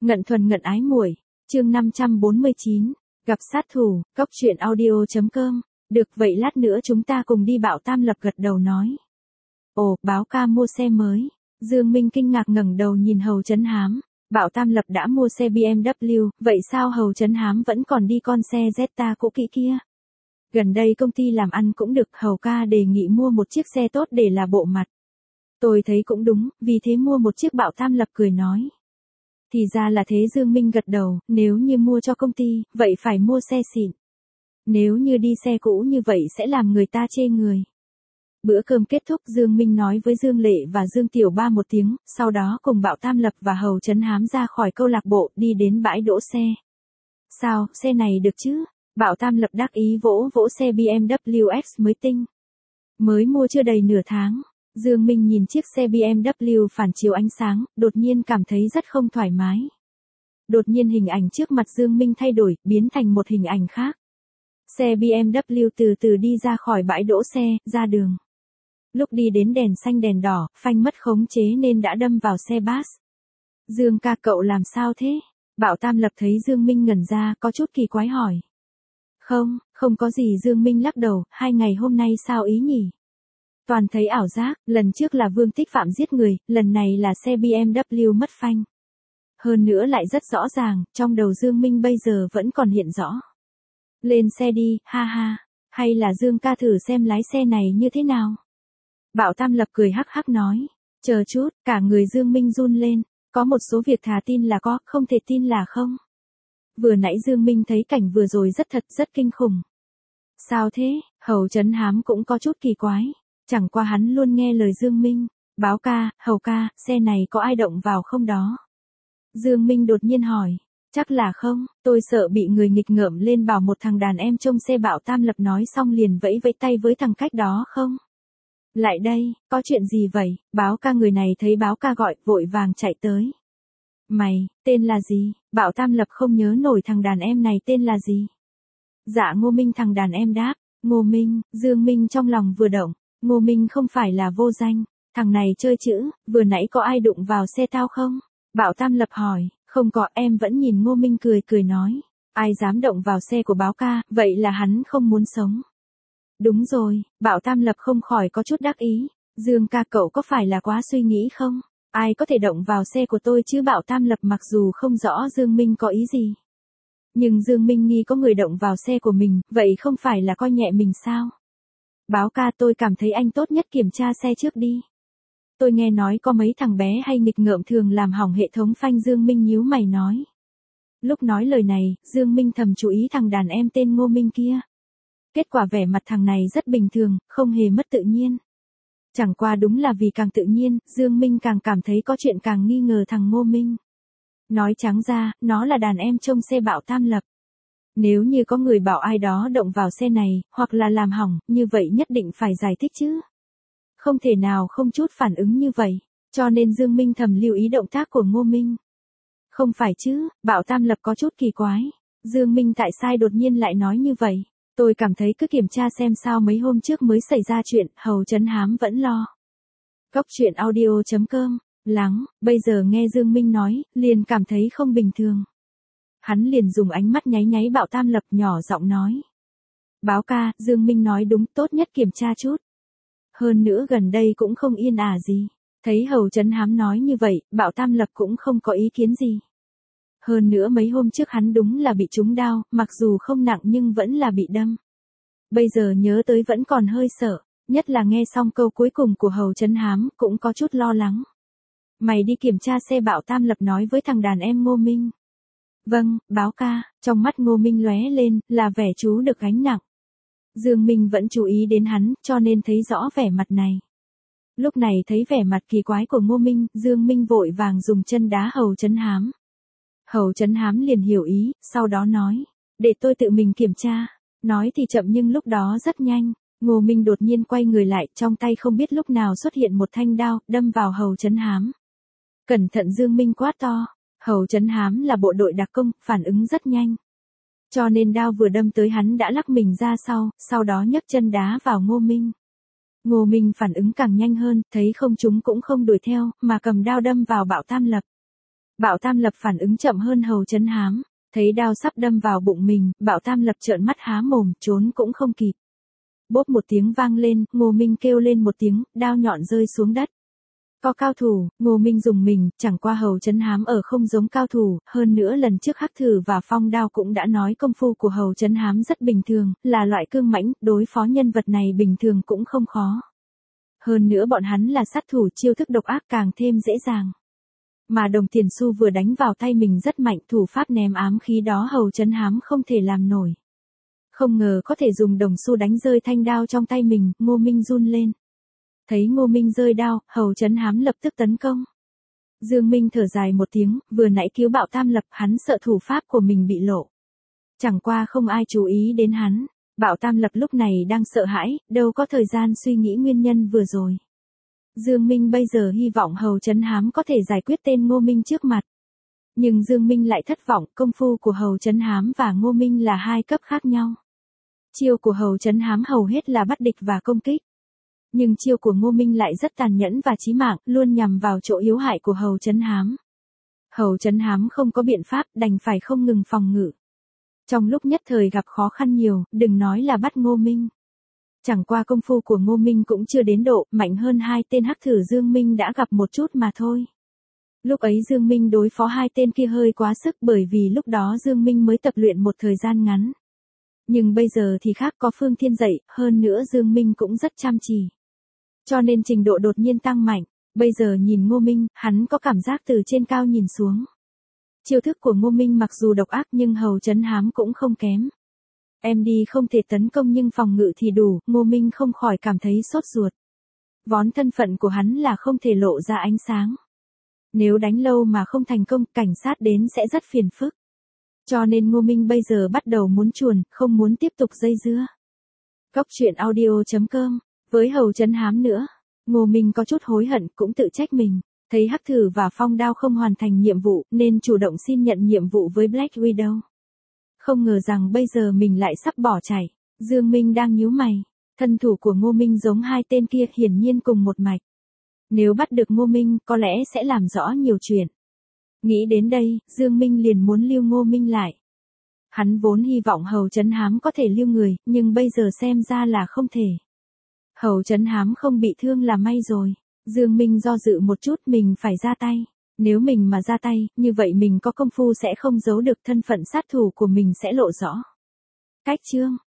Ngận thuần ngận ái muội, chương 549, gặp sát thủ, cốc truyện audio.com, được vậy lát nữa chúng ta cùng đi. Bảo Tam Lập gật đầu nói. Ồ, báo ca mua xe mới. Dương Minh kinh ngạc ngẩng đầu nhìn Hầu Chấn Hám. Bảo Tam Lập đã mua xe BMW, vậy sao Hầu Chấn Hám vẫn còn đi con xe Jetta cũ kỹ kia? Gần đây công ty làm ăn cũng được, Hầu ca đề nghị mua một chiếc xe tốt để là bộ mặt. Tôi thấy cũng đúng, vì thế mua một chiếc. Bảo Tam Lập cười nói. Thì ra là thế. Dương Minh gật đầu, nếu như mua cho công ty, vậy phải mua xe xịn. Nếu như đi xe cũ như vậy sẽ làm người ta chê người. Bữa cơm kết thúc, Dương Minh nói với Dương Lệ và Dương Tiểu Ba một tiếng, sau đó cùng Bảo Tam Lập và Hầu Chấn Hám ra khỏi câu lạc bộ, đi đến bãi đỗ xe. Sao, xe này được chứ? Bảo Tam Lập đắc ý vỗ vỗ xe BMW X mới tinh. Mới mua chưa đầy nửa tháng. Dương Minh nhìn chiếc xe BMW phản chiếu ánh sáng, đột nhiên cảm thấy rất không thoải mái. Đột nhiên hình ảnh trước mặt Dương Minh thay đổi, biến thành một hình ảnh khác. Xe BMW từ từ đi ra khỏi bãi đỗ xe, ra đường. Lúc đi đến đèn xanh đèn đỏ, phanh mất khống chế nên đã đâm vào xe bus. Dương ca, cậu làm sao thế? Bảo Tam Lập thấy Dương Minh ngẩn ra, có chút kỳ quái hỏi. Không có gì. Dương Minh lắc đầu, 2 ngày hôm nay sao ý nhỉ? Toàn thấy ảo giác, lần trước là Vương Tích Phạm giết người, lần này là xe BMW mất phanh. Hơn nữa lại rất rõ ràng, trong đầu Dương Minh bây giờ vẫn còn hiện rõ. Lên xe đi, ha ha, hay là Dương ca thử xem lái xe này như thế nào? Bảo Tam Lập cười hắc hắc nói, chờ chút, cả người Dương Minh run lên, có một số việc thà tin là có, không thể tin là không. Vừa nãy Dương Minh thấy cảnh vừa rồi rất kinh khủng. Sao thế? Hầu Chấn Hám cũng có chút kỳ quái. Chẳng qua hắn luôn nghe lời Dương Minh. Báo ca, Hầu ca, xe này có ai động vào không đó? Dương Minh đột nhiên hỏi. Chắc là không, tôi sợ bị người nghịch ngợm lên bảo một thằng đàn em trông xe. Bảo Tam Lập nói xong liền vẫy vẫy tay với thằng cách đó. Không. Lại đây, có chuyện gì vậy? Báo ca. Người này thấy báo ca gọi, vội vàng chạy tới. Mày, tên là gì? Bảo Tam Lập không nhớ nổi thằng đàn em này tên là gì. Dạ Ngô Minh. Thằng đàn em đáp. Ngô Minh. Dương Minh trong lòng vừa động. Ngô Minh không phải là vô danh, thằng này chơi chữ, vừa nãy có ai đụng vào xe tao không? Bảo Tam Lập hỏi, không có. Em vẫn nhìn Ngô Minh cười nói, ai dám động vào xe của báo ca, vậy là hắn không muốn sống. Đúng rồi. Bảo Tam Lập không khỏi có chút đắc ý, Dương ca, cậu có phải là quá suy nghĩ không? Ai có thể động vào xe của tôi chứ? Bảo Tam Lập mặc dù không rõ Dương Minh có ý gì, nhưng Dương Minh nghi có người động vào xe của mình, vậy không phải là coi nhẹ mình sao? Báo ca, tôi cảm thấy anh tốt nhất kiểm tra xe trước đi. Tôi nghe nói có mấy thằng bé hay nghịch ngợm thường làm hỏng hệ thống phanh. Dương Minh nhíu mày nói. Lúc nói lời này, Dương Minh thầm chú ý thằng đàn em tên Ngô Minh kia. Kết quả vẻ mặt thằng này rất bình thường, không hề mất tự nhiên. Chẳng qua đúng là vì càng tự nhiên, Dương Minh càng cảm thấy có chuyện, càng nghi ngờ thằng Ngô Minh. Nói trắng ra, nó là đàn em trông xe Bảo Tam Lập. Nếu như có người bảo ai đó động vào xe này, hoặc là làm hỏng, như vậy nhất định phải giải thích chứ. Không thể nào không chút phản ứng như vậy, cho nên Dương Minh thầm lưu ý động tác của Ngô Minh. Không phải chứ? Bảo Tam Lập có chút kỳ quái. Dương Minh tại sao đột nhiên lại nói như vậy? Tôi cảm thấy cứ kiểm tra xem sao, mấy hôm trước mới xảy ra chuyện. Hầu Chấn Hám vẫn lo. Cốc truyện audio.com, lắng, bây giờ nghe Dương Minh nói, liền cảm thấy không bình thường. Hắn liền dùng ánh mắt nháy nháy Bảo Tam Lập, nhỏ giọng nói. Báo ca, Dương Minh nói đúng, tốt nhất kiểm tra chút. Hơn nữa gần đây cũng không yên ả gì. Thấy Hầu Chấn Hám nói như vậy, Bảo Tam Lập cũng không có ý kiến gì. Hơn nữa mấy hôm trước hắn đúng là bị trúng đao, mặc dù không nặng nhưng vẫn là bị đâm. Bây giờ nhớ tới vẫn còn hơi sợ, nhất là nghe xong câu cuối cùng của Hầu Chấn Hám, cũng có chút lo lắng. Mày đi kiểm tra xe. Bảo Tam Lập nói với thằng đàn em Ngô Minh. Vâng, báo ca. Trong mắt Ngô Minh lóe lên, là vẻ chú được gánh nặng. Dương Minh vẫn chú ý đến hắn, cho nên thấy rõ vẻ mặt này. Lúc này thấy vẻ mặt kỳ quái của Ngô Minh, Dương Minh vội vàng dùng chân đá Hầu Chấn Hám. Hầu Chấn Hám liền hiểu ý, sau đó nói, để tôi tự mình kiểm tra. Nói thì chậm nhưng lúc đó rất nhanh. Ngô Minh đột nhiên quay người lại, trong tay không biết lúc nào xuất hiện một thanh đao, đâm vào Hầu Chấn Hám. Cẩn thận! Dương Minh quát to. Hầu Chấn Hám là bộ đội đặc công, phản ứng rất nhanh. Cho nên đao vừa đâm tới hắn đã lắc mình ra sau đó nhấc chân đá vào Ngô Minh. Ngô Minh phản ứng càng nhanh hơn, thấy không trúng cũng không đuổi theo, mà cầm đao đâm vào Bảo Tam Lập. Bảo Tam Lập phản ứng chậm hơn Hầu Chấn Hám, thấy đao sắp đâm vào bụng mình, Bảo Tam Lập trợn mắt há mồm, trốn cũng không kịp. Bốp một tiếng vang lên, Ngô Minh kêu lên một tiếng, đao nhọn rơi xuống đất. Có cao thủ, Ngô Minh dùng mình, chẳng qua Hầu Chấn Hám ở không giống cao thủ, hơn nữa lần trước Hắc Thử và Phong Đao cũng đã nói công phu của Hầu Chấn Hám rất bình thường, là loại cương mãnh, đối phó nhân vật này bình thường cũng không khó. Hơn nữa bọn hắn là sát thủ, chiêu thức độc ác càng thêm dễ dàng. Mà đồng tiền xu vừa đánh vào tay mình rất mạnh, thủ pháp ném ám khí đó Hầu Chấn Hám không thể làm nổi. Không ngờ có thể dùng đồng xu đánh rơi thanh đao trong tay mình, Ngô Minh run lên. Thấy Ngô Minh rơi đao, Hầu Chấn Hám lập tức tấn công. Dương Minh thở dài một tiếng, vừa nãy cứu Bảo Tam Lập, hắn sợ thủ pháp của mình bị lộ. Chẳng qua không ai chú ý đến hắn. Bảo Tam Lập lúc này đang sợ hãi, đâu có thời gian suy nghĩ nguyên nhân vừa rồi. Dương Minh bây giờ hy vọng Hầu Chấn Hám có thể giải quyết tên Ngô Minh trước mặt. Nhưng Dương Minh lại thất vọng, công phu của Hầu Chấn Hám và Ngô Minh là hai cấp khác nhau. Chiêu của Hầu Chấn Hám hầu hết là bắt địch và công kích. Nhưng chiêu của Ngô Minh lại rất tàn nhẫn và chí mạng, luôn nhằm vào chỗ yếu hại của Hầu Chấn Hám. Hầu Chấn Hám không có biện pháp, đành phải không ngừng phòng ngự. Trong lúc nhất thời gặp khó khăn nhiều, đừng nói là bắt Ngô Minh. Chẳng qua công phu của Ngô Minh cũng chưa đến độ, mạnh hơn hai tên Hắc Thử Dương Minh đã gặp một chút mà thôi. Lúc ấy Dương Minh đối phó hai tên kia hơi quá sức bởi vì lúc đó Dương Minh mới tập luyện một thời gian ngắn. Nhưng bây giờ thì khác, có Phương Thiên dạy, hơn nữa Dương Minh cũng rất chăm chỉ. Cho nên trình độ đột nhiên tăng mạnh, bây giờ nhìn Ngô Minh, hắn có cảm giác từ trên cao nhìn xuống. Chiêu thức của Ngô Minh mặc dù độc ác nhưng Hầu Chấn Hám cũng không kém. Em đi không thể tấn công nhưng phòng ngự thì đủ, Ngô Minh không khỏi cảm thấy sốt ruột. Vốn thân phận của hắn là không thể lộ ra ánh sáng. Nếu đánh lâu mà không thành công, cảnh sát đến sẽ rất phiền phức. Cho nên Ngô Minh bây giờ bắt đầu muốn chuồn, không muốn tiếp tục dây dưa. Góc truyện audio.com, với Hầu Chấn Hám nữa, Ngô Minh có chút hối hận, cũng tự trách mình. Thấy Hắc Thử và Phong Đao không hoàn thành nhiệm vụ, nên chủ động xin nhận nhiệm vụ với Black Widow. Không ngờ rằng bây giờ mình lại sắp bỏ chạy. Dương Minh đang nhíu mày. Thân thủ của Ngô Minh giống hai tên kia, hiển nhiên cùng một mạch. Nếu bắt được Ngô Minh, có lẽ sẽ làm rõ nhiều chuyện. Nghĩ đến đây, Dương Minh liền muốn lưu Ngô Minh lại. Hắn vốn hy vọng Hầu Chấn Hám có thể lưu người, nhưng bây giờ xem ra là không thể. Hầu Chấn Hám không bị thương là may rồi. Dương Minh do dự một chút, mình phải ra tay. Nếu mình mà ra tay, như vậy mình có công phu sẽ không giấu được, thân phận sát thủ của mình sẽ lộ rõ. Cách chương